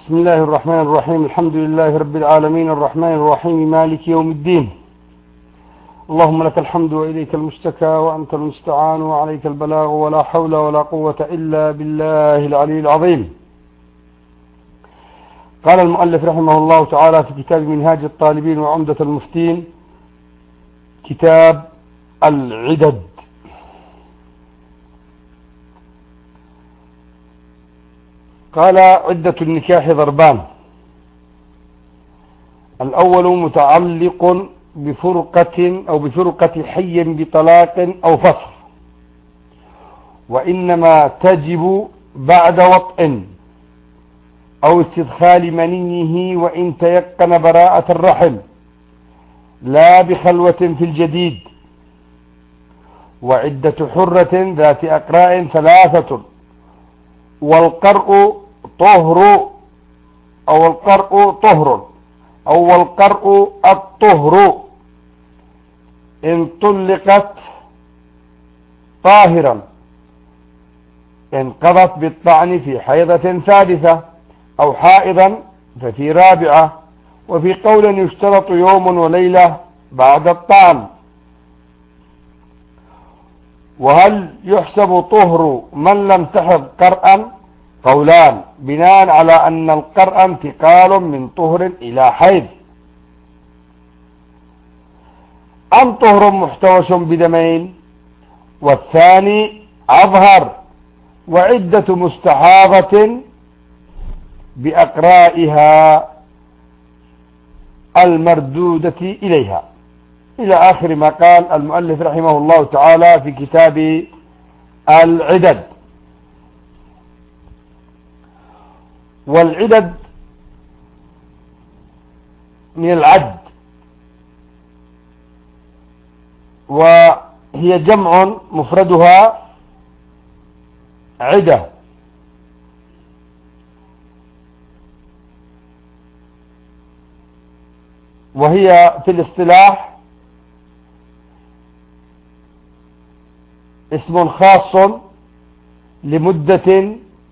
بسم الله الرحمن الرحيم. الحمد لله رب العالمين الرحمن الرحيم مالك يوم الدين. اللهم لك الحمد وإليك المشتكى وأنت المستعان وعليك البلاغ ولا حول ولا قوة إلا بالله العلي العظيم. قال المؤلف رحمه الله تعالى في كتاب منهاج الطالبين وعمدة المفتين، كتاب العدد. قال: عدة النكاح ضربان: الأول متعلق بفرقة حي بطلاق أو فسخ، وإنما تجب بعد وطء أو استدخال منيه وإن تيقن براءة الرحم، لا بخلوة في الجديد. وعدة حرة ذات أقراء ثلاثة: والقرء طهر أو القرء طهر أو القرء الطهر إن طلقت طاهرا انقضت بالطعن في حيضة ثالثة، أو حائضا ففي رابعة. وفي قول يشترط يوم وليلة بعد الطعن. وهل يحسب طهر من لم تحض قرءا؟ قولان، بناء على أن القرء انتقال من طهر إلى حيض، أم طهر محتوش بدمين، والثاني أظهر. وعدة مستحاضة بأقرائها المردودة إليها، إلى آخر ما قال المؤلف رحمه الله تعالى في كتاب العدد. والعدد من العد، وهي جمع مفردها عدة، وهي في الاصطلاح اسم خاص لمدة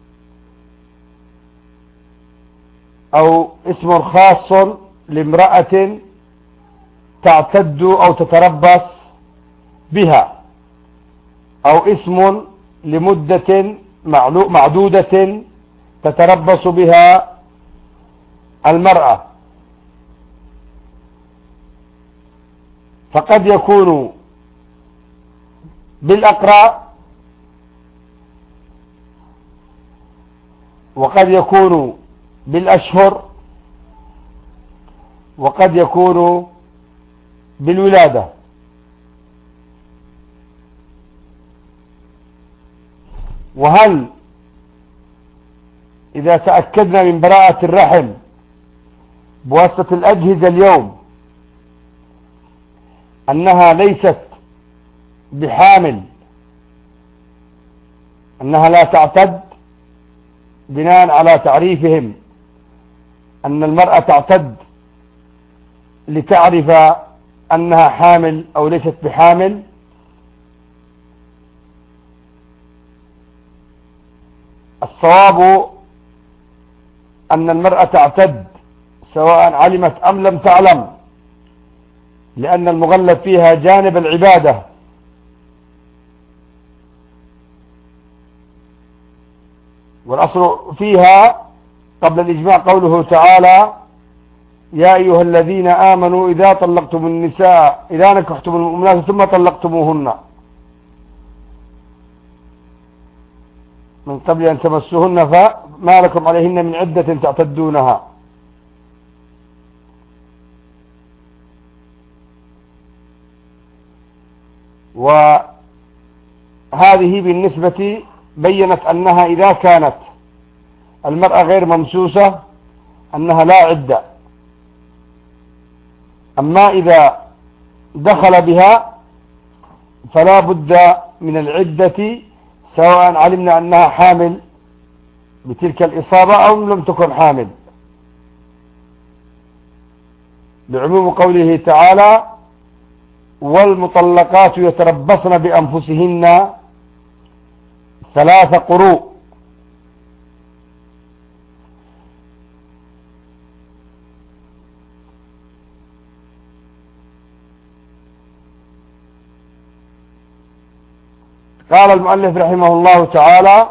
أو اسم خاص لامرأة تعتد أو تتربص بها، أو اسم لمدة معدودة تتربص بها المرأة. فقد يكون بالأقراء، وقد يكون بالأشهر، وقد يكون بالولادة. وهل إذا تأكدنا من براءة الرحم بواسطة الأجهزة اليوم أنها ليست بحامل، أنها لا تعتد، بناء على تعريفهم أن المرأة تعتد لتعرف أنها حامل أو ليست بحامل، الصواب أن المرأة تعتد سواء علمت أم لم تعلم، لأن المغلب فيها جانب العبادة. والأصل فيها قبل الإجماع قوله تعالى: يا أيها الذين آمنوا إذا طلقتم النساء إذا نكحتم المؤمنات ثم طلقتموهن من قبل أن تمسوهن فما لكم عليهن من عدة تعتدونها. وهذه بالنسبة بيّنت أنها إذا كانت المرأة غير ممسوسة أنها لا عدة. أما إذا دخل بها فلا بد من العدة، سواء علمنا أنها حامل بتلك الإصابة أو لم تكن حامل، لعموم قوله تعالى: والمطلقات يتربصن بأنفسهن 3 قروء. قال المؤلف رحمه الله تعالى: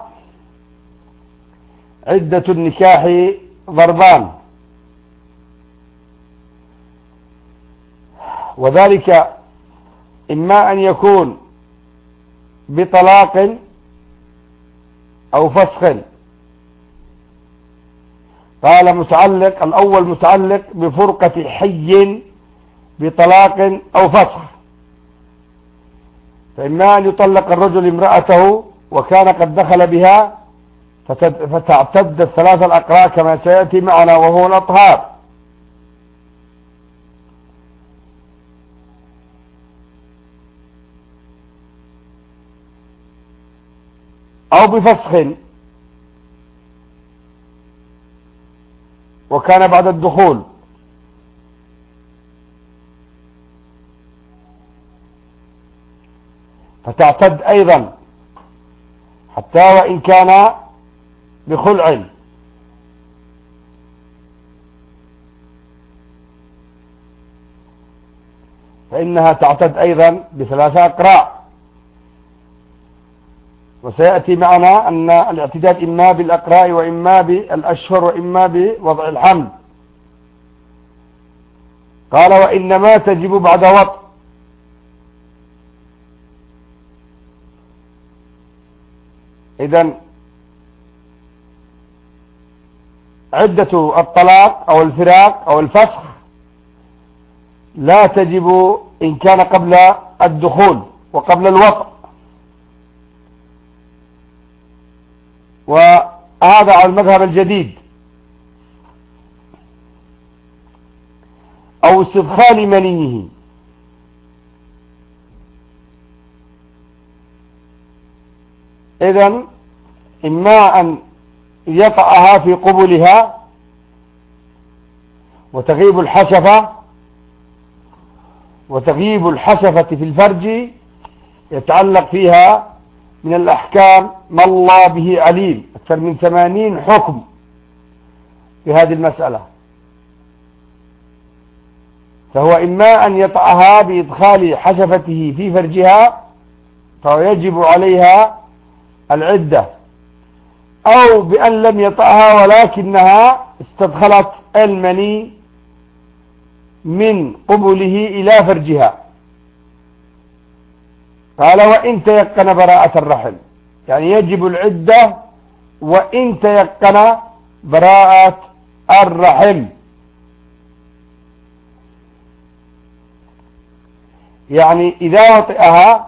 عدة النكاح ضربان، وذلك إما أن يكون بطلاق أو فسخ. قال الأول متعلق بفرقة حي بطلاق أو فسخ، فإما أن يطلق الرجل امرأته وكان قد دخل بها فتعتد الثلاث الأقراء كما سيأتي معنا وهو الأطهار، أو بفسخ وكان بعد الدخول، فتعتد أيضا حتى وإن كان بخلع. فإنها تعتد أيضا بثلاثة أقراء، وسيأتي معنا أن الاعتداد إما بالأقراء وإما بالأشهر وإما بوضع الحمل. قال: وإنما تجب بعد وطء. إذن عدة الطلاق أو الفراق أو الفسخ لا تجب إن كان قبل الدخول وقبل الوطء، وهذا على المذهب الجديد، أو استدخال منيه. إذن إما أن يطأها في قبلها وتغيب الحشفة في الفرج يتعلق فيها من الأحكام ما الله به عليم، أكثر من 80 حكم في هذه المسألة. فهو إما أن يطأها بإدخال حشفته في فرجها فهو يجب عليها العدة، أو بأن لم يطأها ولكنها استدخلت المني من قبله إلى فرجها. قال: وإن تيقن براءة الرحم، يعني يجب العدة وإن تيقن براءة الرحم، يعني إذا وطئها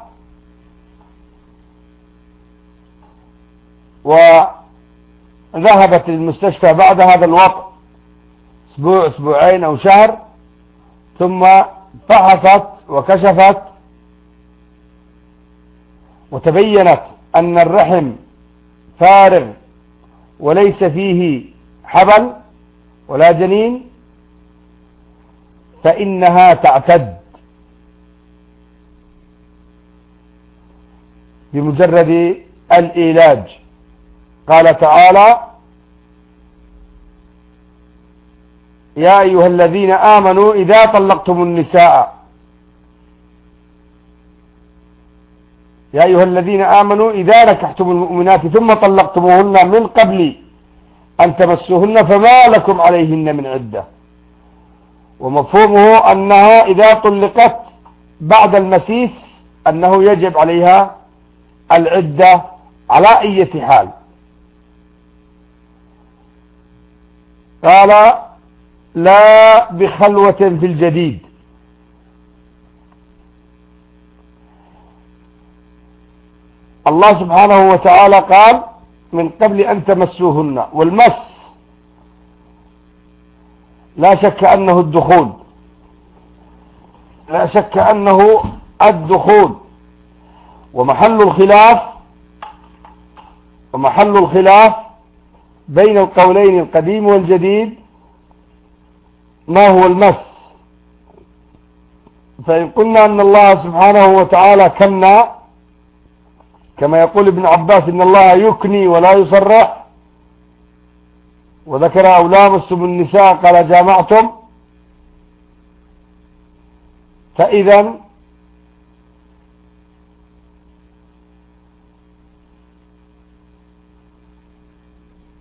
وذهبت للمستشفى بعد هذا الوطء أسبوع أسبوعين أو شهر، ثم فحصت وكشفت وتبينت أن الرحم فارغ وليس فيه حبل ولا جنين، فإنها تعتد بمجرد الإيلاج. قال تعالى: يا أيها الذين آمنوا إذا طلقتم النساء إذا نكحتم المؤمنات ثم طلقتموهن من قبل أن تمسوهن فما لكم عليهن من عدة. ومفهومه أنها إذا طلقت بعد المسيس أنه يجب عليها العدة على أي حال. قال: لا بخلوة في الجديد. الله سبحانه وتعالى قال: من قبل أن تمسوهن، والمس لا شك أنه الدخول، ومحل الخلاف بين القولين القديم والجديد ما هو المس. فإن قلنا أن الله سبحانه وتعالى كنا، كما يقول ابن عباس إن الله يكني ولا يصرح، وذكر أو لامستم النساء قال جامعتم، فإذا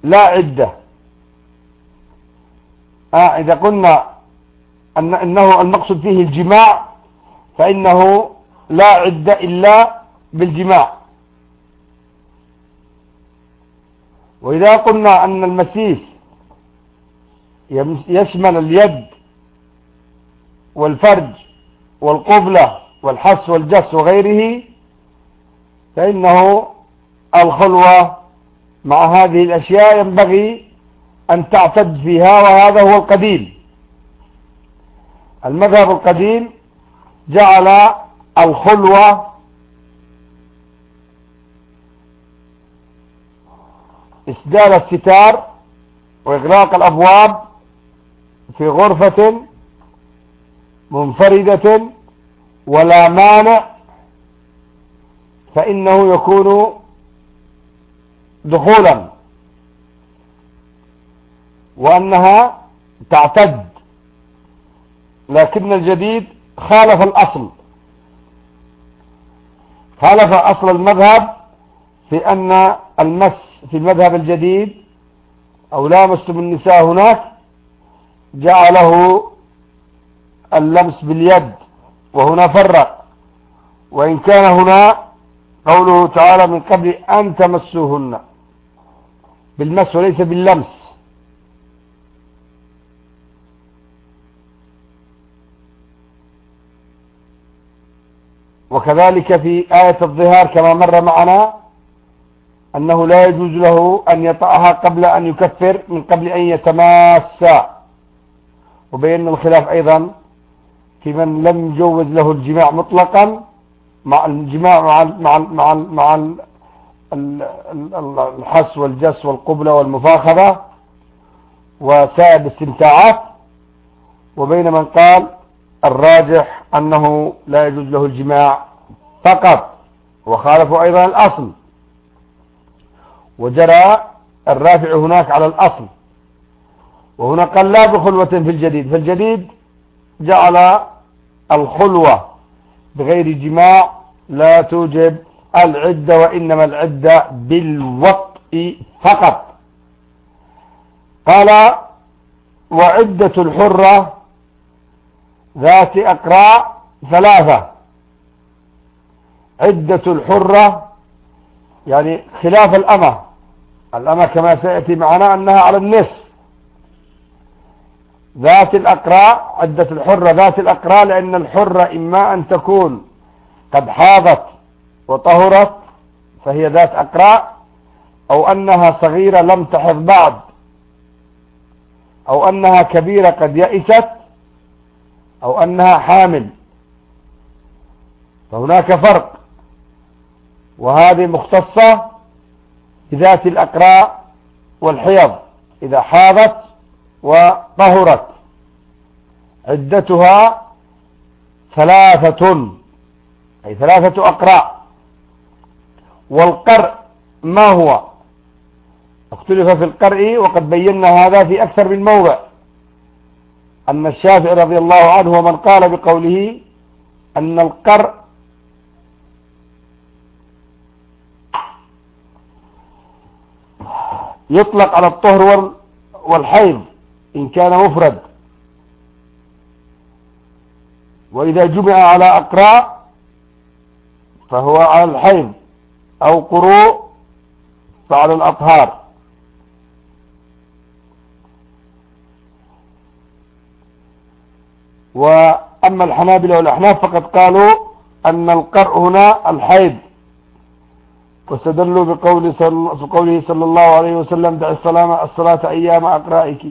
لا عدة. إذا قلنا إنه المقصود فيه الجماع فإنه لا عدة إلا بالجماع. وإذا قلنا أن المسيس يشمل اليد والفرج والقبلة والحس والجس وغيره فإنه الخلوة مع هذه الأشياء ينبغي أن تعتد فيها، وهذا هو القديم. المذهب القديم جعل الخلوة إسدال الستار وإغلاق الأبواب في غرفة منفردة ولا مانع، فإنه يكون دخولا، وأنها تعتد. لكن الجديد خالف الأصل، خالف أصل المذهب في أن المس في المذهب الجديد أو لامستم النساء هناك جعله اللمس باليد، وهنا فرق. وإن كان هنا قوله تعالى من قبل أن تمسوهن بالمس وليس باللمس. وكذلك في آية الظهار كما مر معنا أنه لا يجوز له أن يطأها قبل أن يكفر من قبل أن يتماسا. وبين الخلاف أيضا في من لم يجوز له الجماع مطلقا مع الجماع مع الحس والجس والقبلة والمفاخذة وسائر الاستمتاعات، وبين من قال الراجح أنه لا يجوز له الجماع فقط، وخالفوا أيضا الأصل، وجرى الرافع هناك على الأصل. وهنا قال لا بخلوة في الجديد، فالجديد جعل الخلوة بغير جماع لا توجب العدة، وإنما العدة بالوطء فقط. قال وعدة الحرة ذات أقراء ثلاثة. عدة الحرة يعني خلاف الأمة. الأمة كما سيأتي معنا أنها على النصف. ذات الأقراء، عدة الحرة ذات الأقراء، لأن الحرة إما أن تكون قد حاضت وطهرت فهي ذات أقراء، أو أنها صغيرة لم تحض بعد، أو أنها كبيرة قد يئست، أو أنها حامل. فهناك فرق، وهذه مختصة بذات الأقراء والحيض. إذا حاضت وطهرت عدتها ثلاثة، أي ثلاثة أقراء. والقرء ما هو؟ اختلف في القرء، وقد بينا هذا في أكثر من موضع. أن الشافعي رضي الله عنه ومن قال بقوله أن القرء يطلق على الطهر والحيض إن كان مفرد، وإذا جمع على أقراء فهو على الحيض، أو قروء فعلى الأطهار. وأما الحنابلة والأحناف فقد قالوا أن القرء هنا الحيض، واستدلوا بقوله صلى الله عليه وسلم دع الصلاة أيام أقرائك.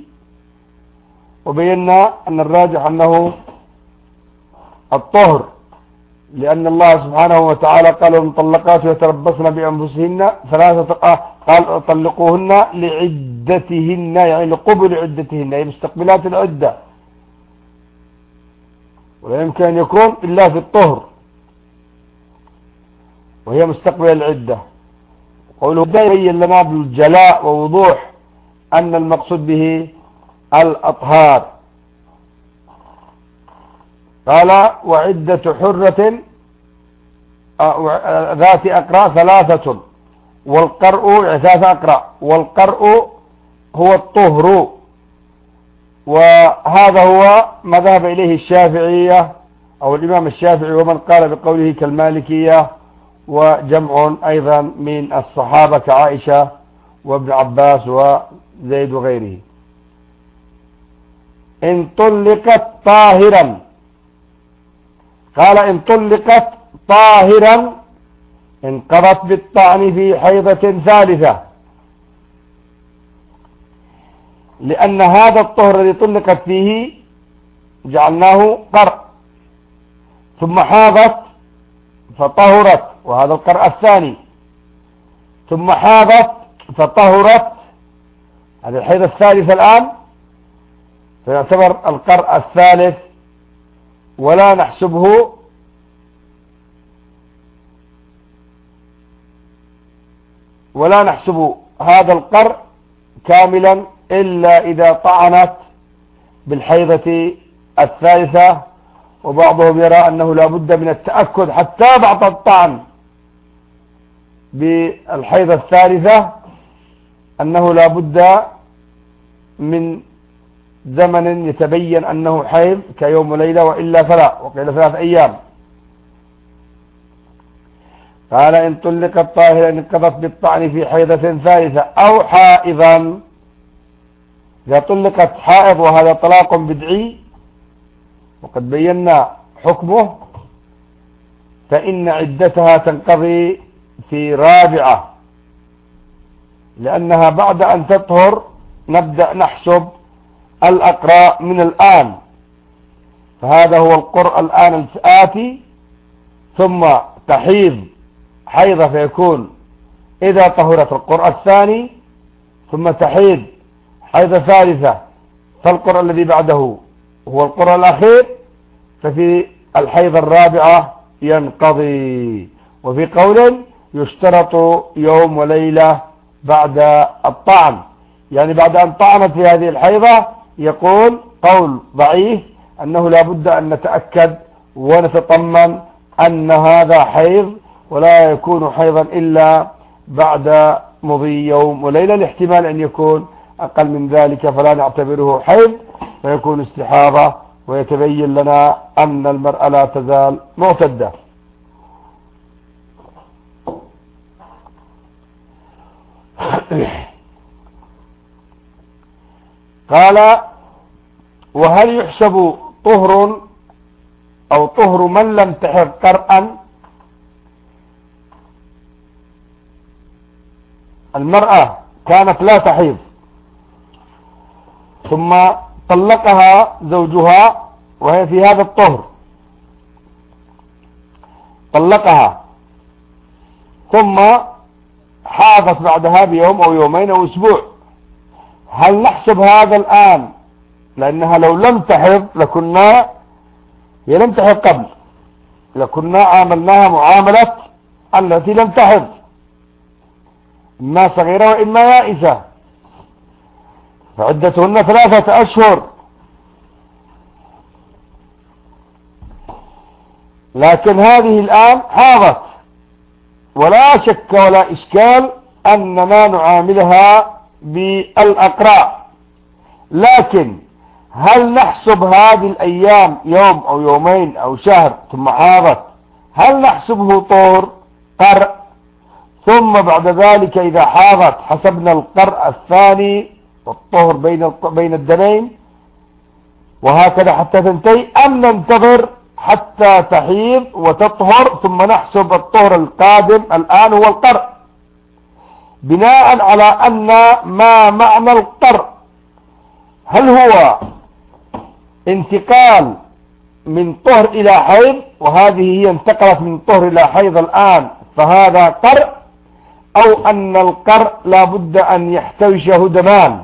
وبينا أن الراجح أنه الطهر، لأن الله سبحانه وتعالى قال المطلقات يتربصن بأنفسهن قال طلقوهن لعدتهن، يعني لقبل عدتهن، يعني مستقبلات العدة، ولا يمكن أن يكون إلا في الطهر وهي مستقبل العدة. قوله ده يبين لنا بالجلاء ووضوح أن المقصود به الأطهار. قال وعدة حرة ذات أقراء ثلاثة، والقرء ثلاثة أقراء، والقرء هو الطهر، وهذا هو ما ذهب إليه الشافعية أو الإمام الشافعي، ومن قال بقوله كالمالكية وجمع أيضا من الصحابة كعائشة وابن عباس وزيد وغيره. إن طلقت طاهرا، قال إن طلقت طاهرا انقضت بالطعن في حيضة ثالثة، لأن هذا الطهر الذي طلقت فيه جعلناه قرء، ثم حاضت فطهرت، وهذا القرء الثاني، ثم حاضت فطهرت، هذه الحيضة الثالثة الآن، فيعتبر القرء الثالث، ولا نحسب هذا القرء كاملا إلا إذا طعنت بالحيضة الثالثة. وبعضهم يرى أنه لا بد من التأكد حتى بعد الطعن بالحيضة الثالثة، أنه لا بد من زمن يتبين أنه حيض كيوم وليلة، وإلا فلا، وقيل 3 أيام. قال إن طلقت طاهرا انقضت بالطعن في حيضة ثالثة أو حائضا. إذا طلقت حائض وهذا طلاق بدعي وقد بينا حكمه، فإن عدتها تنقضي في رابعة، لأنها بعد أن تطهر نبدأ نحسب الأقراء من الآن، فهذا هو القرء الآن الآتي، ثم تحيض حيضة فيكون إذا طهرت القرء الثاني، ثم تحيض حيضة ثالثة، فالقرء الذي بعده هو القرء الأخير، ففي الحيضة الرابعة ينقضي. وفي قول يشترط يوم وليلة بعد الطعن، يعني بعد أن طعنت في هذه الحيضة، يقول قول ضعيف أنه لا بد أن نتأكد ونتطمن أن هذا حيض، ولا يكون حيضا إلا بعد مضي يوم وليلة، لاحتمال أن يكون أقل من ذلك فلا نعتبره حيض، فيكون استحاضة، ويتبين لنا أن المرأة لا تزال معتدة. قال وهل يحسب طهر أو طهر من لم تحض قرءا؟ المرأة كانت لا تحيض ثم طلقها زوجها وهي في هذا الطهر، طلقها ثم حاضت بعدها بيوم أو يومين أو أسبوع، هل نحسب هذا الآن؟ لأنها لو لم تحض لكنا، هي لم تحض قبل، لكنا عاملناها معاملة التي لم تحض، إما صغيرة وإما يائسة، فعدتهن 3 أشهر. لكن هذه الآن حاضت، ولا شك ولا إشكال أننا نعاملها بالأقراء، لكن هل نحسب هذه الأيام يوم أو يومين أو شهر ثم حاضت، هل نحسبه طهر قرء؟ ثم بعد ذلك إذا حاضت حسبنا القرء الثاني والطهر بين الدمين، وهكذا حتى تنتهي، أم ننتظر حتى تحيض وتطهر ثم نحسب الطهر القادم الآن هو القرء، بناء على أن ما معنى القرء؟ هل هو انتقال من طهر إلى حيض، وهذه هي انتقلت من طهر إلى حيض الآن فهذا قرء، أو أن القرء لا بد أن يحتوشه دمان،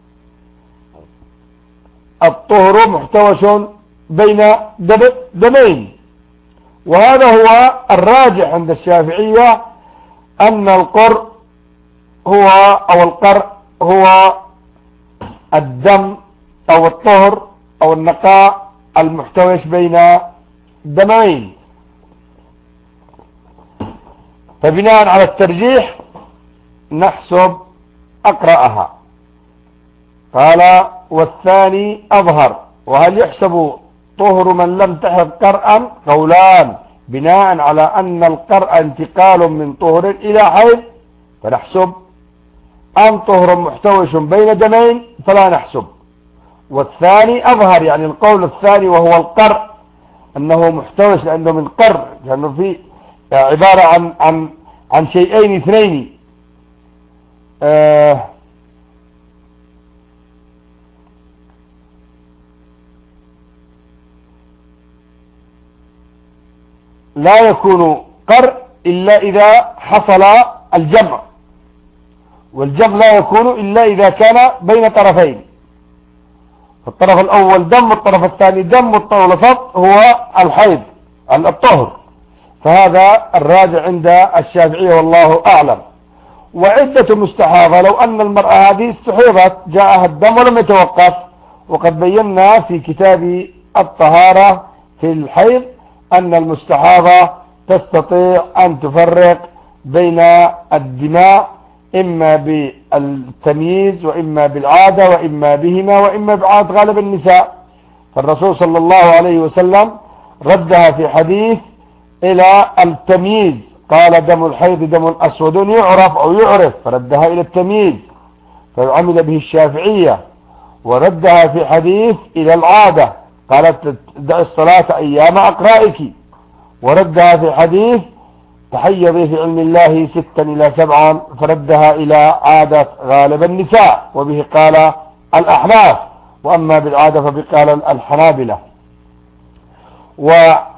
الطهر محتوش بين دمين. وهذا هو الراجح عند الشافعية، أن القرء هو أو القرء هو الدم أو الطهر أو النقاء المحتوش بين دمين. فبناء على الترجيح نحسب أقرأها. قال والثاني أظهر. وهل يحسب طهر من لم تحض قرءا؟ قولان، بناء على أن القرء انتقال من طهر إلى حيض فنحسب، أم طهر محتوش بين دمين فلا نحسب. والثاني أظهر، يعني القول الثاني وهو القرء أنه محتوش لأنه من قرء، لأنه في عبارة عن شيئين اثنين. لا يكون قرء إلا إذا حصل الجمع، والجمع لا يكون إلا إذا كان بين طرفين، الطرف الأول دم والطرف الثاني دم، والطرف الوسط هو الحيض الطهر. فهذا الراجع عند الشافعية والله أعلم. وعدة مستحاضة، لو أن المرأة هذه استحيضت جاءها الدم ولم يتوقف، وقد بينا في كتاب الطهارة في الحيض أن المستحاضة تستطيع أن تفرق بين الدماء إما بالتمييز وإما بالعادة وإما بهما وإما بعاد غالب النساء. فالرسول صلى الله عليه وسلم ردها في حديث إلى التمييز، قال دم الحيض دم أسود يعرف أو يعرف، فردها إلى التمييز، فعمل به الشافعية. وردها في حديث إلى العادة، قالت دع الصلاة أيام أقرائك. وردها في حديث تحيضي في علم الله 6 إلى 7، فردها إلى عادة غالب النساء، وبه قال الأحناف، وأما بالعادة فبقال الحنابلة. ومحل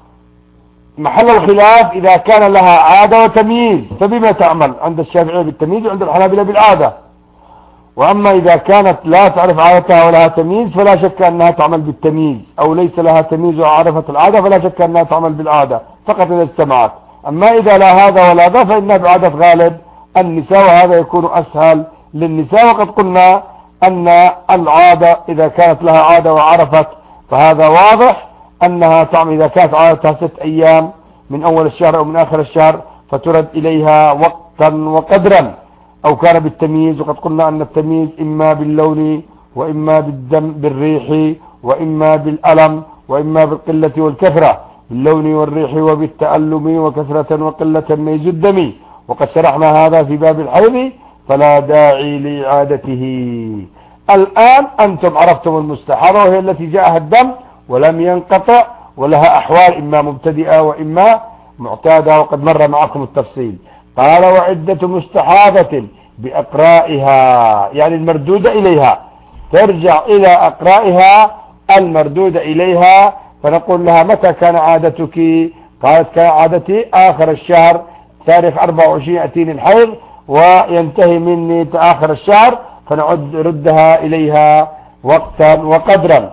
الخلاف إذا كان لها عادة وتمييز فبما تعمل، عند الشافعية بالتمييز وعند الحنابلة بالعادة. وأما إذا كانت لا تعرف عادتها ولها تمييز فلا شك أنها تعمل بالتمييز، أو ليس لها تمييز وعرفت العادة فلا شك أنها تعمل بالعادة فقط إذا اجتمعت. أما إذا لا هذا ولا ذا فإنها بعادة غالب النساء، وهذا يكون أسهل للنساء. وقد قلنا أن العادة إذا كانت لها عادة وعرفت فهذا واضح أنها تعمل، إذا كانت عادتها 6 أيام من أول الشهر أو من آخر الشهر فترد إليها وقتا وقدرا، أو كان بالتمييز. وقد قلنا أن التمييز إما باللون وإما بالدم بالريح وإما بالألم وإما بالقلة والكثرة، باللون والريح وبالتألم وكثرة وقلة ميز الدم. وقد شرحنا هذا في باب الحيض فلا داعي لإعادته. الآن أنتم عرفتم المستحاضة، وهي التي جاءها الدم ولم ينقطع ولها أحوال إما مبتدئة وإما معتادة، وقد مر معكم التفصيل. قال وعدة مستحاضة بأقرائها، يعني المردودة إليها، ترجع إلى أقرائها المردودة إليها. فنقول لها متى كان عادتك؟ قالت كان عادتي آخر الشهر تاريخ 24 يأتيني الحيض وينتهي مني آخر الشهر، فنعد ردها إليها وقتا وقدرا.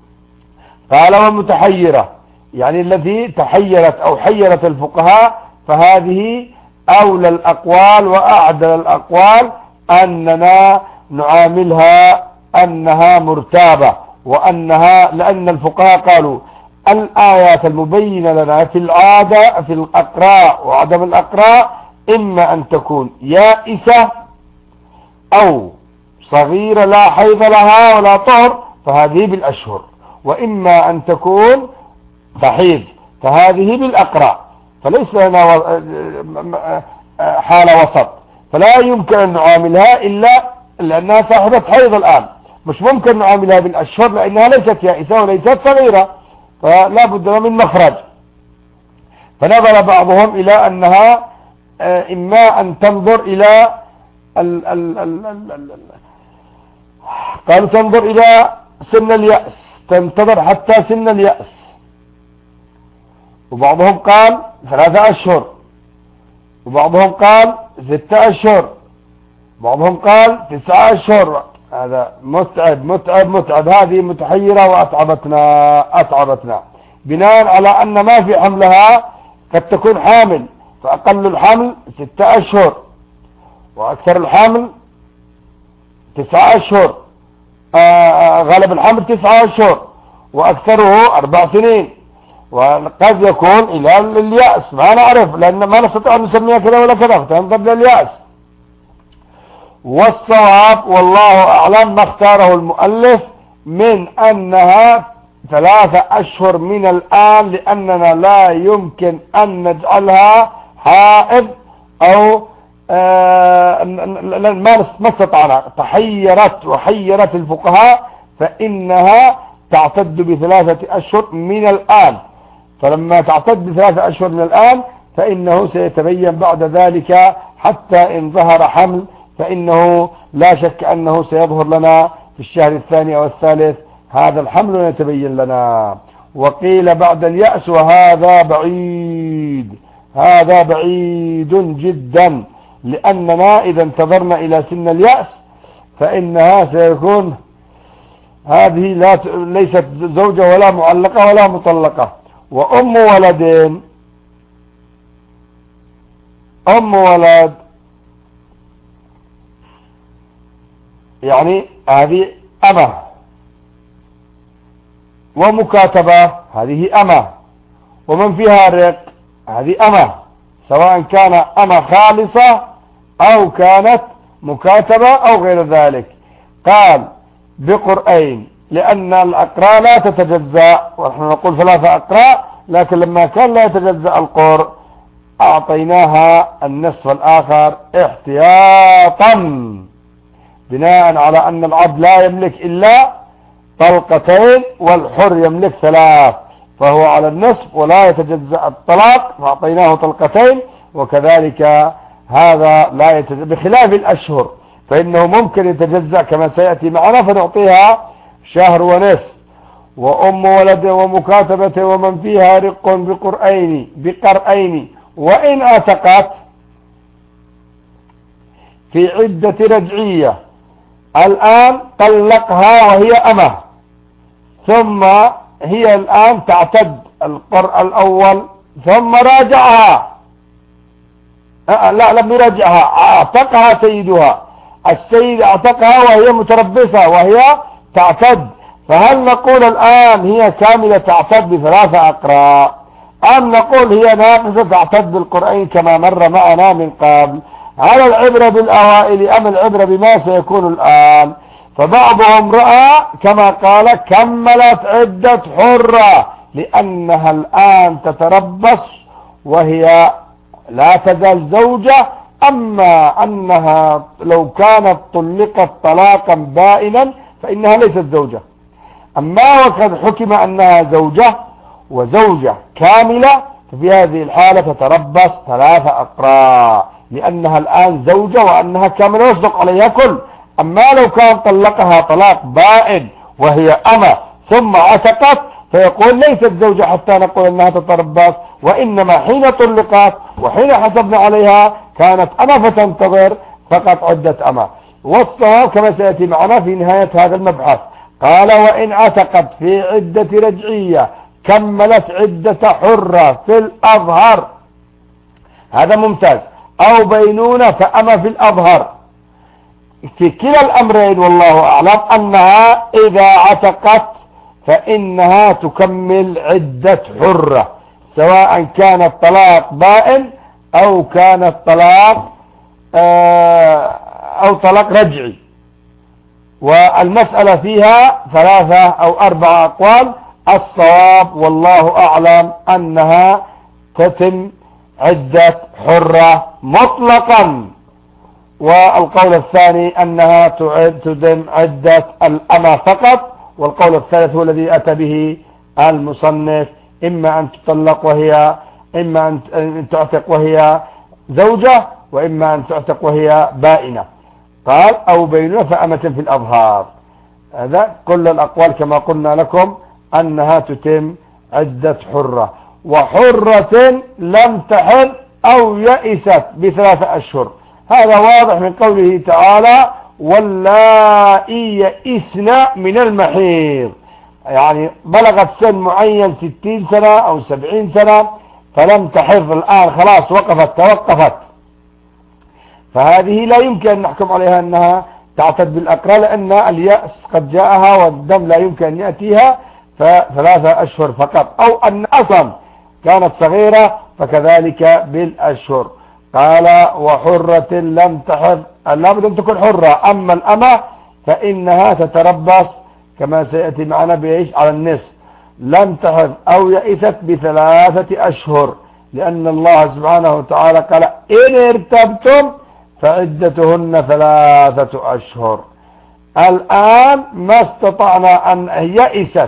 قال ومتحيرة، يعني التي تحيرت أو حيرت الفقهاء، فهذه أولى الأقوال وأعدل الأقوال أننا نعاملها أنها مرتابة، وأنها لأن الفقهاء قالوا الآيات المبينة لنا في العادة في الأقراء وعدم الأقراء إما أن تكون يائسة أو صغيرة لا حيض لها ولا طهر فهذه بالأشهر، وإما أن تكون تحيض فهذه بالأقراء، فليس لنا حالة وسط. فلا يمكن أن نعاملها إلا لأنها صاحبة حيض الآن، مش ممكن نعاملها بالأشهر لأنها ليست يائسة وليست صغيرة، فلا بد من مخرج. فنظر بعضهم إلى أنها إما أن تنظر إلى قالوا تنظر إلى سن اليأس، تنتظر حتى سن اليأس. وبعضهم قال 3 أشهر، وبعضهم قال 6 أشهر، بعضهم قال 9 أشهر. هذا متعب متعب متعب، هذه متحيرة وأتعبتنا بناء على أن ما في حملها قد تكون حامل، فأقل الحمل 6 أشهر، وأكثر الحمل 9 أشهر، غالب الحمل 9 أشهر، وأكثره 4 سنين. وقد يكون إلى اليأس، ما نعرف لأن ما نستطيع أن نسميها كذا ولا كذا، فتنظر لليأس. والصواب والله أعلم ما اختاره المؤلف من أنها 3 أشهر من الآن، لأننا لا يمكن أن نجعلها حائض أو ما استطعنا. تحيرت وحيرت الفقهاء، فإنها تعتد ب3 أشهر من الآن. فلما تعتد ب3 أشهر من الآن فإنه سيتبين بعد ذلك، حتى إن ظهر حمل فإنه لا شك أنه سيظهر لنا في الشهر الثاني أو الثالث هذا الحمل ويتبين لنا. وقيل بعد اليأس، وهذا بعيد، هذا بعيد جدا، لأننا إذا انتظرنا إلى سن اليأس فإنها سيكون هذه ليست زوجة ولا معلقة ولا مطلقة. وأم ولدين، أم ولد يعني هذه أمة، ومكاتبة هذه أمة، ومن فيها رق هذه أمة، سواء كان أمة خالصة أو كانت مكاتبة أو غير ذلك. قال بقرئين، لأن الأقراء لا تتجزأ، ونحن نقول 3 أقراء، لكن لما كان لا يتجزأ القرء أعطيناها النصف الآخر احتياطا، بناء على أن العبد لا يملك إلا طلقتين والحر يملك 3، فهو على النصف ولا يتجزأ الطلاق، فأعطيناه طلقتين. وكذلك هذا لا يتجزأ، بخلاف الأشهر فإنه ممكن يتجزأ كما سيأتي معنا، فنعطيها 1.5 شهر. وأم ولد ومكاتبة ومن فيها رق بقرئين، وإن اعتقت في عدة رجعية، الآن طلقها وهي أمة، ثم هي الآن تعتد القرء الأول، ثم راجعها، لا لم يراجعها، اعتقها سيدها، السيد اعتقها وهي متربصة وهي تعتد، فهل نقول الآن هي كاملة تعتد ب3 أقراء، أم نقول هي ناقصة تعتد بالقرآن كما مر معنا من قبل؟ على العبرة بالأوائل أم العبرة بما سيكون الآن؟ فبعضهم رأى كما قال كملت عدة حرة، لأنها الآن تتربص وهي لا تزال زوجة. أما أنها لو كانت طلقت طلاقا بائنا فإنها ليست زوجة. أما وقد حكم أنها زوجة وزوجة كاملة، ففي هذه الحالة تتربص 3 أقراء، لأنها الآن زوجة وأنها كاملة يصدق عليها كل. أما لو كان طلقها طلاق بائن وهي أمة ثم عتقت، فيقول ليست زوجة حتى نقول أنها تتربص، وإنما حين طلقت وحين حسبنا عليها كانت أمة فتنتظر فقط عدة أمة. والصواب كما سيأتي معنا في نهاية هذا المبحث، قال وإن عتقت في عدة رجعية كملت عدة حرة في الأظهر، هذا ممتاز، أو بينونة فأمة في الأظهر. في كلا الأمرين والله أعلم أنها إذا عتقت فإنها تكمل عدة حرة، سواء كانت طلاق بائن أو كانت طلاق أو طلاق رجعي. والمسألة فيها 3 أو 4 أقوال، الصواب والله أعلم أنها تتم عدة حرة مطلقا، والقول الثاني أنها تتم عدة الأمة فقط، والقول الثالث هو الذي أتى به المصنف، إما أن تطلق وهي، إما أن تعتق وهي زوجة، وإما أن تعتق وهي بائنة. قال أو بينونة فأمة في الأظهار. هذا كل الأقوال كما قلنا لكم أنها تتم عدة حرة. وحرة لم تحل أو يئست ب3 أشهر، هذا واضح من قوله تعالى واللائي يئسن من المحيض، يعني بلغت سن معين 60 سنة أو 70 سنة فلم تحض، الآن خلاص وقفت توقفت، فهذه لا يمكن أن نحكم عليها أنها تعتد بالأقراء، لأن اليأس قد جاءها والدم لا يمكن أن يأتيها، ف3 أشهر فقط. أو أن أصلا كانت صغيرة فكذلك بالأشهر. قال وحرة لم تحض لابد أن تكون حرة. أما الأمة فإنها تتربص كما سيأتي معنا بإيش على النصف، لم تحض أو يئست ب3 أشهر، لأن الله سبحانه وتعالى قال إن ارتبتم فعدتهن 3 أشهر. الآن ما استطعنا أن يئست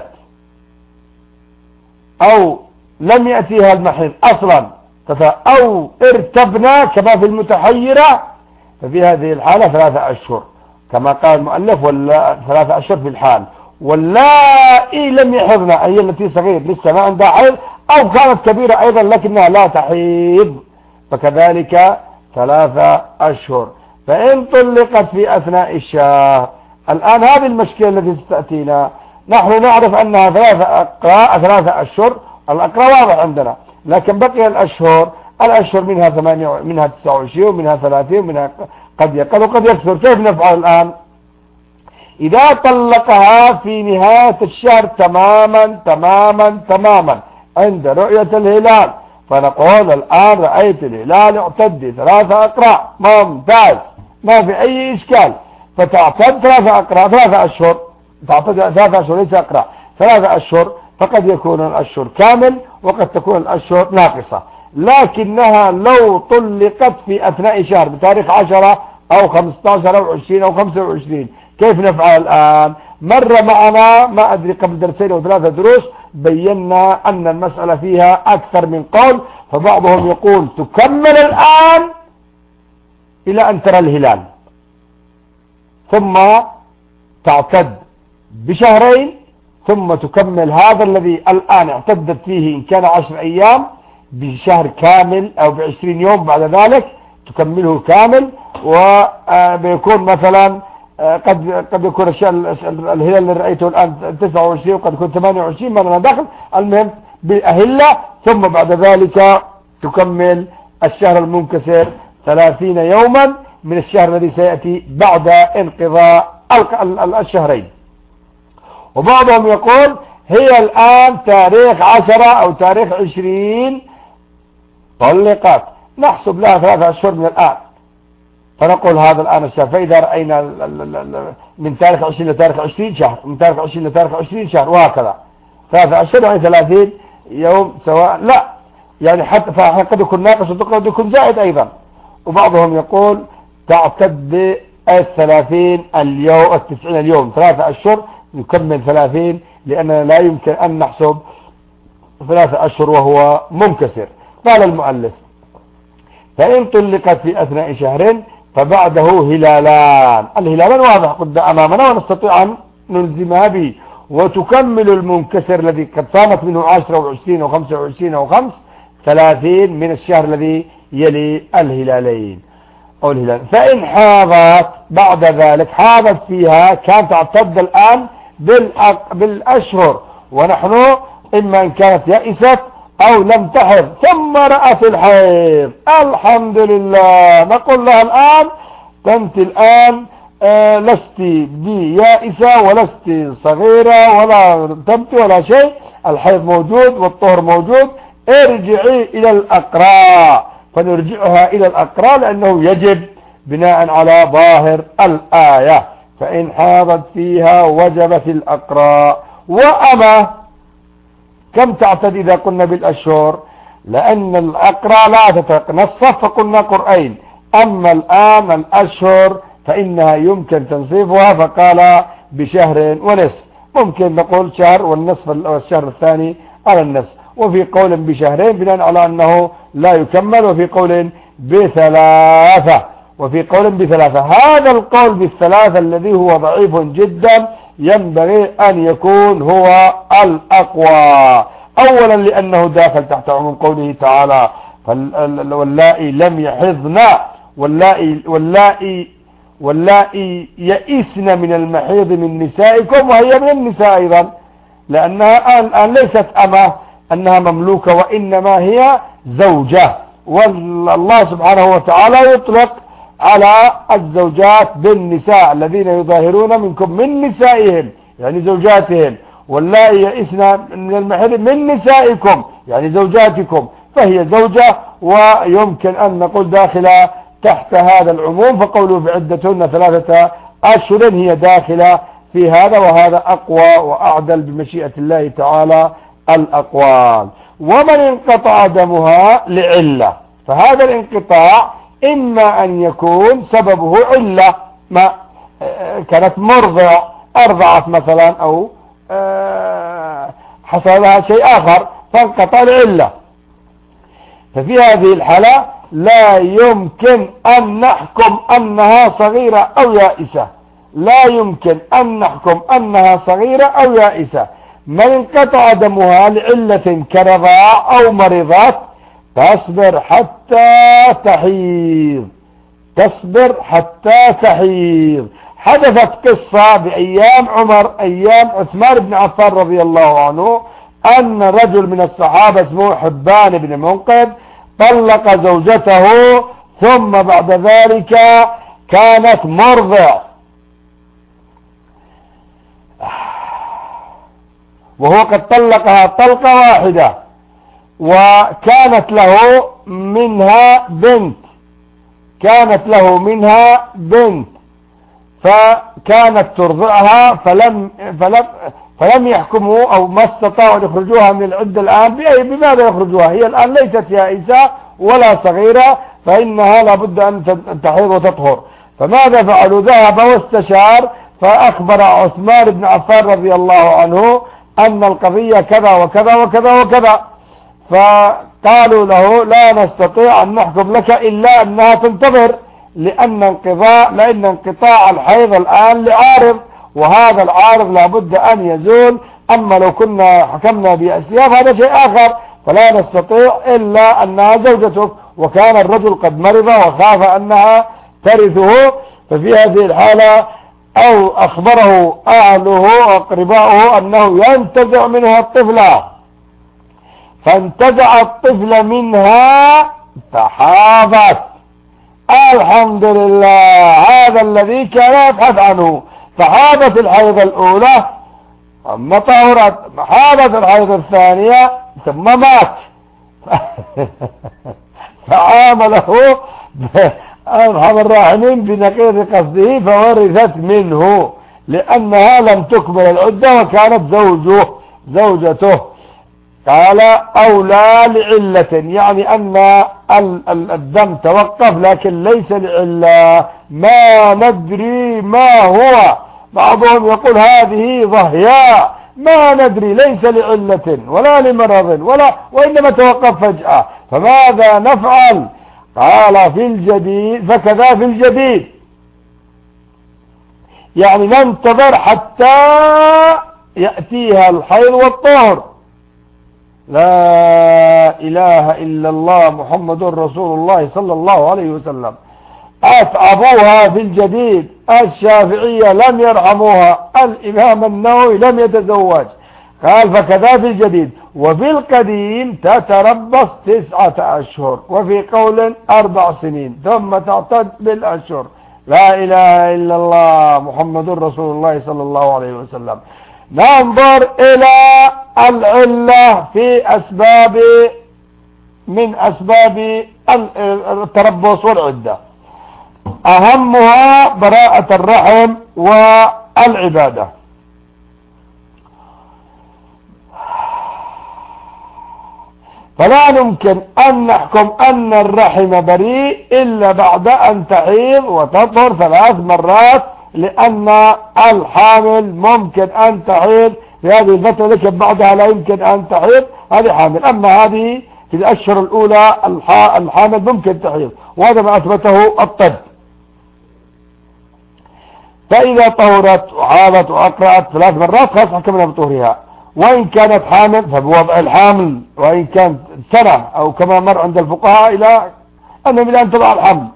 أو لم يأتيها المحيض أصلا أو ارتبنا كما في المتحيرة، ففي هذه الحالة 3 أشهر كما قال المؤلف، ولا 3 أشهر في الحال. واللائي لم يحضنا أي التي صغير لسه ما عندها حيض أو كانت كبيرة أيضا لكنها لا تحيض فكذلك 3 أشهر. فإن طلقت في أثناء الشهر، الآن هذه المشكلة التي ستأتينا، نحن نعرف أنها 3 أشهر، الأقراء واضح عندنا، لكن بقي الأشهر منها 8 منها 29 ومنها 30 ومنها قد يقل وقد يكثر. كيف نفعل الآن؟ إذا طلقها في نهاية الشهر تماما عند رؤية الهلال، فنقول الآن رأيت الهلال اعتدي 3 أقراء، ممتاز ما في أي إشكال، فتعتد 3 أقراء 3 أشهر، تعتد 3 أشهر ليس أقراء 3 أشهر، فقد يكون الأشهر كامل وقد تكون الأشهر ناقصة. لكنها لو طلقت في أثناء شهر بتاريخ 10 أو 15 أو 20 أو 25، كيف نفعل الآن؟ مر معنا ما أدري قبل 2 أو 3 دروس بينا أن المسألة فيها أكثر من قول، فبعضهم يقول تكمل الآن إلى أن ترى الهلال ثم تعتد بشهرين، ثم تكمل هذا الذي الآن اعتدت فيه إن كان 10 أيام بشهر كامل أو ب20 يوم، بعد ذلك تكمله كامل، وبيكون مثلا قد يكون الهلال اللي رأيته الآن 29 وقد يكون 28 ما دخل، المهم بأهلة، ثم بعد ذلك تكمل الشهر المنكسر 30 يوما من الشهر الذي سيأتي بعد انقضاء الشهرين. وبعضهم يقول هي الآن تاريخ 10 أو تاريخ 20 طلقت، نحسب لها 3 أشهر من الآن، فنقول هذا الآن الشهر، فإذا رأينا من تاريخ 20 لتاريخ 20 شهر، من تاريخ 20 لتاريخ 20 شهر، وهكذا 3 أشهر يعني 30 يوم سواء، لا يعني حتى قد يكون ناقص وقد يكون زائد أيضا. وبعضهم يقول تعتد 30 اليوم 90 اليوم 3 أشهر يكمل 30، لأننا لا يمكن أن نحسب 3 أشهر وهو منكسر. قال المؤلف فإن طلقت في أثناء شهر فبعده هلالان، الهلالان واضح قد أمامنا ونستطيع أن نلزمها به، وتكمل المنكسر الذي قد صامت منه 10 و20 و25 أو 30 من الشهر الذي يلي الهلالين أو الهلال. فإن حاضت بعد ذلك، حاضت فيها كانت تعتد الآن بالأشهر، ونحن إما إن كانت يئست أو لم تحض ثم رأت الحيض، الحمد لله، نقول لها الآن أنت الآن لست بيائسة ولست صغيرة ولا تبكي ولا شيء، الحيض موجود والطهر موجود، ارجعي إلى الأقراء، فنرجعها إلى الأقراء لأنه يجب بناء على ظاهر الآية. فإن حاضت فيها وجبت الأقراء. وأما كم تعتد إذا قلنا بالأشهر؟ لأن الأقراء لا تتنصف فقلنا قرئين، أما الآن الأشهر فإنها يمكن تنصيفها، فقال بشهر ونصف، ممكن نقول شهر والنصف والشهر الثاني على النصف، وفي قول بشهرين بناء على أنه لا يكمل، وفي قول بثلاثة، هذا القول بال3 الذي هو ضعيف جدا ينبغي أن يكون هو الأقوى، أولا لأنه داخل تحت عموم قوله تعالى واللائي لم يحضن واللائي يئسن من المحيض من نسائكم، وهي من النساء أيضا، لأنها الآن ليست أمة أنها مملوكة، وإنما هي زوجة، والله سبحانه وتعالى يطلق على الزوجات بالنساء الذين يظاهرون منكم من نسائهم يعني زوجاتهم، واللائي يئسن من المحيض من نسائكم يعني زوجاتكم، فهي زوجة، ويمكن أن نقول داخلة تحت هذا العموم، فقوله في عدتهن 3 أشهر هي داخلة في هذا، وهذا أقوى وأعدل بمشيئة الله تعالى الأقوال. ومن انقطع دمها لعلة، فهذا الانقطاع إما أن يكون سببه علة، ما كانت مرضع أرضعت مثلا، أو حصل لها شيء آخر فانقطع لعلة، ففي هذه الحالة لا يمكن أن نحكم أنها صغيرة أو يائسة، لا يمكن أن نحكم أنها صغيرة أو يائسة. من انقطع دمها لعلة كرضاع أو مرضات تصبر حتى تحيض، تصبر حتى تحيض. حدثت قصة بأيام عمر، أيام عثمان بن عفان رضي الله عنه، أن رجل من الصحابة اسمه حبان بن منقذ طلق زوجته، ثم بعد ذلك كانت مرضع، وهو قد طلقها طلقة واحدة، وكانت له منها بنت، كانت له منها بنت، فكانت ترضعها، فلم يحكموا أو ما استطاعوا أن يخرجوها من العدة الآن. بماذا يخرجوها؟ هي الآن ليست يائسة ولا صغيرة، فإنها لابد أن تحيض وتطهر. فماذا فعلوا؟ ذهب واستشار، فأخبر عثمان بن عفان رضي الله عنه أن القضية كذا وكذا وكذا وكذا، فقالوا له لا نستطيع أن نحكم لك إلا أنها تنتظر، لأن انقطاع الحيض الآن لعارض، وهذا العارض لابد أن يزول. أما لو كنا حكمنا بأسياف هذا شيء آخر، فلا نستطيع إلا أنها زوجته، وكان الرجل قد مرض وخاف أنها ترثه. ففي هذه الحالة أو أخبره أهله وأقرباؤه أنه ينتزع منها الطفلة، فانتزع الطفل منها فحاضت. الحمد لله، هذا الذي كان يبحث عنه. فحاضت الحيض الأولى ثم طهرت، حاضت الحيض الثانية ثم مات. فعامله أرحم الراحمين بنقيض قصده، فورثت منه، لأنها لم تكمل العدة وكانت زوجته. قال أو لا لعلة، يعني أن الدم توقف لكن ليس لعلة، ما ندري ما هو. بعضهم يقول هذه ضهياء، ما ندري، ليس لعلة ولا لمرض وإنما توقف فجأة، فماذا نفعل؟ قال في الجديد، فكذا في الجديد، يعني ننتظر حتى يأتيها الحيض والطهر. لا إله إلا الله محمد رسول الله صلى الله عليه وسلم. أتعبوها في الجديد، الشافعية لم يرحموها، الإمام النووي لم يتزوج. قال فكذا في الجديد. وفي القديم تتربص 9 أشهر، وفي قول 4 سنين ثم تعتد بالأشهر. لا إله إلا الله محمد رسول الله صلى الله عليه وسلم. ننظر إلى العلة في أسباب من أسباب التربص والعدة. أهمها براءة الرحم والعبادة. فلا يمكن أن نحكم أن الرحم بريء إلا بعد أن تحيض وتطهر 3 مرات، لأن الحامل ممكن أن تحيض في هذه الفترة، لكن بعدها لا يمكن أن تحيض، هذه حامل. أما هذه في الأشهر الأولى الحامل ممكن تحيض، وهذا ما أثبته الطب. فإذا طهرت وحاضت وأقرأت 3 مرات خلاص حكمنا بطهرها. وإن كانت حامل فبوضع الحمل، وإن كانت سنة أو كما مر عند الفقهاء إلى أن تضع الحمل.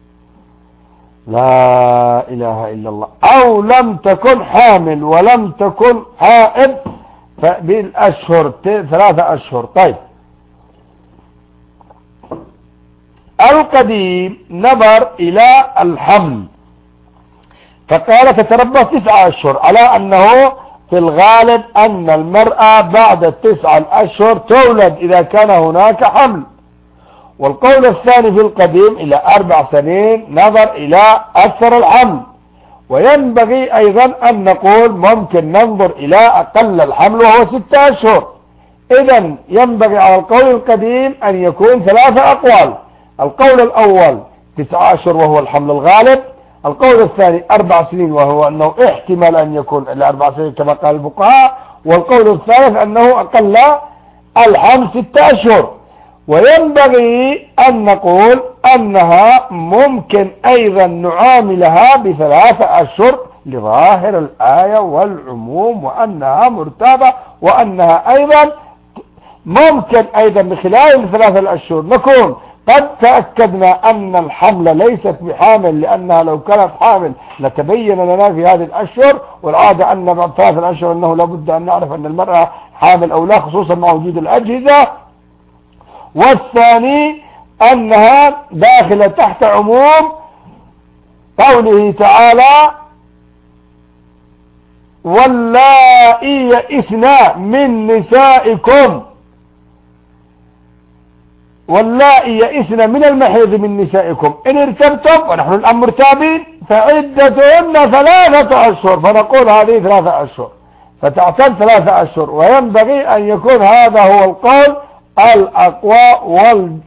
لا إله إلا الله. أو لم تكن حامل ولم تكن حائض فبالأشهر 3 أشهر. طيب، القديم نظر إلى الحمل فقال تتربص 9 أشهر، على أنه في الغالب أن المرأة بعد 9 أشهر تولد إذا كان هناك حمل، والقول الثاني في القديم إلى 4 سنين نظر إلى أكثر الحمل. وينبغي أيضا أن نقول ممكن ننظر إلى أقل الحمل وهو 6 أشهر. إذا ينبغي على القول القديم أن يكون 3 أقوال. القول الأول 9 أشهر وهو الحمل الغالب. القول الثاني 4 سنين وهو أنه احتمال أن يكون إلى 4 سنين كما قال الفقهاء. والقول الثالث أنه أقل الحمل 6 أشهر. وينبغي أن نقول أنها ممكن أيضا نعاملها ب3 أشهر لظاهر الآية والعموم وأنها مرتبة، وأنها أيضا ممكن أيضا من خلال 3 أشهر نكون قد تأكدنا أن الحمل ليست بحامل، لأنها لو كانت حامل لتبين لنا في هذه الأشهر. والعادة أن بعد 3 أشهر أنه لابد أن نعرف أن المرأة حامل أو لا، خصوصا مع وجود الأجهزة. والثاني أنها داخلة تحت عموم قوله تعالى واللائي يئسن من نسائكم، واللائي يئسن من المحيض من نسائكم إن ارتبتم ونحن الآن مرتابين فعدتهن 3 أشهر. فنقول هذه 3 أشهر فتعتد 3 أشهر. وينبغي أن يكون هذا هو القول الأقوى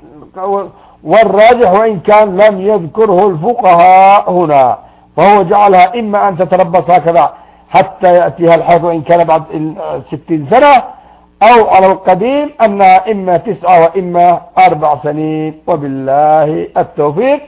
والراجح، وإن كان لم يذكره الفقهاء هنا، فهو جعلها إما أن تتربص هكذا حتى يأتيها الحيض وإن كان بعد 60 سنة، أو على القديم أنها إما 9 وإما 4 سنين، وبالله التوفيق.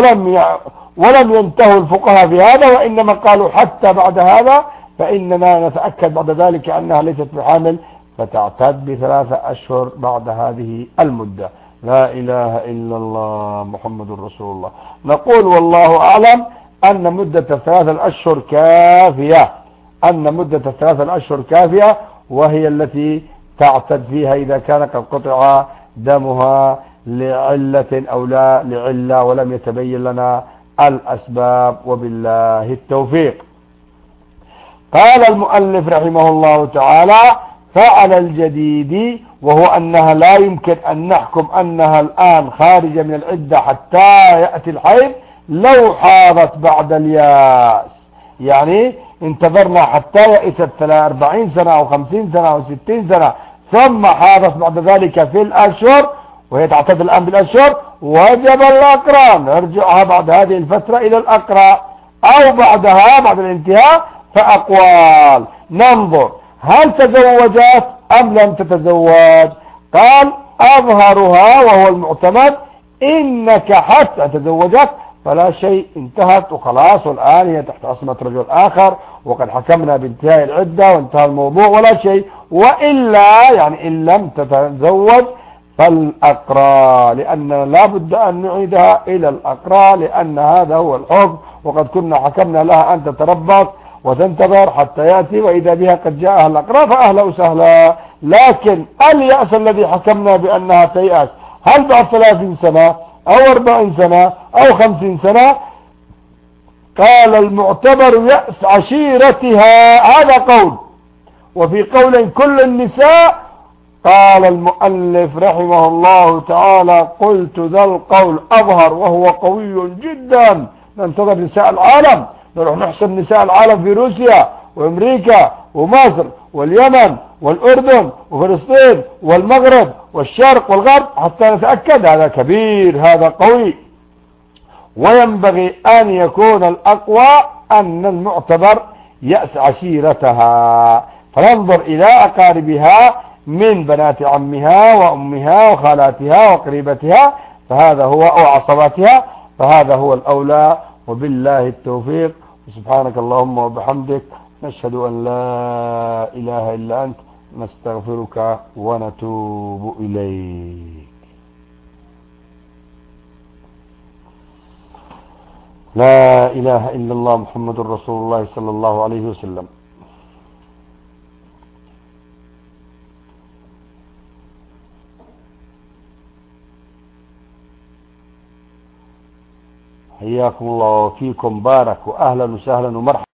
ولم ينتهوا الفقهاء في هذا، وإنما قالوا حتى بعد هذا فإننا نتأكد بعد ذلك أنها ليست بحامل فتعتد ب3 أشهر بعد هذه المدة. لا إله إلا الله محمد رسول الله. نقول والله أعلم أن مدة 3 أشهر كافية، أن مدة 3 أشهر كافية، وهي التي تعتد فيها إذا كان قد قطع دمها لعلة أو لا لعلة ولم يتبين لنا الأسباب، وبالله التوفيق. قال المؤلف رحمه الله تعالى فعلى الجديد، وهو أنها لا يمكن أن نحكم أنها الآن خارجة من العدة حتى يأتي الحيض لو حاضت بعد الياس، يعني انتظرنا حتى يئست 40 سنة أو 50 سنة أو 60 سنة ثم حاضت بعد ذلك في الأشهر، وهي تعتد الآن بالأشهر، وجب الأقراء نرجعها بعد هذه الفترة إلى الأقراء، أو بعدها بعد الانتهاء فأقوال ننظر هل تزوجت أم لم تتزوج. قال أظهرها وهو المعتمد إنك حتى تزوجت فلا شيء، انتهت وخلاص، والآن هي تحت عصمة رجل آخر وقد حكمنا بانتهاء العدة وانتهى الموضوع ولا شيء. وإلا يعني إن لم تتزوج فالأقراء، لأننا لا بد أن نعيدها إلى الأقراء، لأن هذا هو الحكم، وقد كنا حكمنا لها أن تتربص وتنتظر حتى يأتي، وإذا بها قد جاءها الأقراء فأهلا وسهلا. لكن اليأس الذي حكمنا بأنها تيأس هل بعد 30 سنة أو 40 سنة أو 50 سنة؟ قال المعتبر يأس عشيرتها، هذا قول. وفي قول كل النساء قال المؤلف رحمه الله تعالى قلت ذا القول أظهر وهو قوي جدا. ننتظر نساء العالم، نروح نحسب نساء العالم في روسيا وامريكا ومصر واليمن والأردن وفلسطين والمغرب والشرق والغرب حتى نتأكد. هذا كبير، هذا قوي. وينبغي أن يكون الأقوى أن المعتبر يأس عشيرتها، فننظر إلى أقاربها من بنات عمها وأمها وخالاتها وقريبتها، فهذا هو أو عصباتها، فهذا هو الأولى، وبالله التوفيق. سبحانك اللهم وبحمدك، نشهد أن لا إله إلا أنت، نستغفرك ونتوب إليك. لا إله إلا الله محمد رسول الله صلى الله عليه وسلم. حياكم الله وفيكم، بارك وأهلا وسهلا ومرحبا.